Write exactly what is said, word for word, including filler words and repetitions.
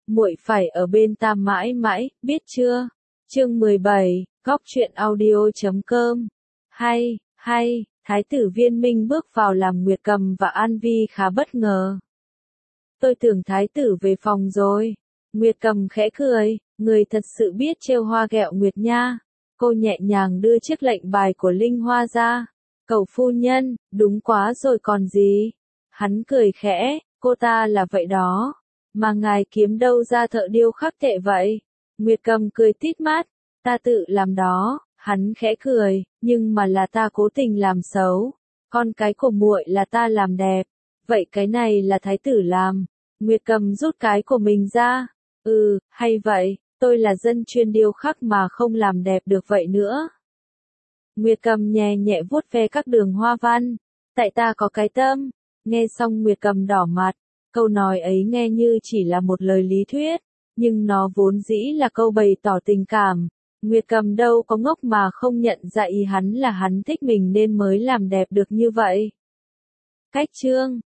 muội phải ở bên ta mãi mãi, biết chưa? Chương mười bảy, góc truyện audio chấm com. Hay, hay, Thái tử Viên Minh bước vào làm Nguyệt Cầm và An Vi khá bất ngờ. Tôi tưởng Thái tử về phòng rồi. Nguyệt Cầm khẽ cười, người thật sự biết trêu hoa ghẹo Nguyệt nha. Cô nhẹ nhàng đưa chiếc lệnh bài của Linh Hoa ra. Cậu phu nhân, đúng quá rồi còn gì. Hắn cười khẽ, cô ta là vậy đó. Mà ngài kiếm đâu ra thợ điêu khắc tệ vậy? Nguyệt Cầm cười tít mắt, ta tự làm đó. Hắn khẽ cười, nhưng mà là ta cố tình làm xấu. Con cái của muội là ta làm đẹp. Vậy cái này là thái tử làm. Nguyệt Cầm rút cái của mình ra. Ừ, hay vậy, tôi là dân chuyên điêu khắc mà không làm đẹp được vậy nữa. Nguyệt Cầm nhẹ nhẹ vuốt ve các đường hoa văn. Tại ta có cái tâm. Nghe xong Nguyệt Cầm đỏ mặt. Câu nói ấy nghe như chỉ là một lời lý thuyết, nhưng nó vốn dĩ là câu bày tỏ tình cảm. Nguyệt Cầm đâu có ngốc mà không nhận ra ý hắn là hắn thích mình nên mới làm đẹp được như vậy. Cách chương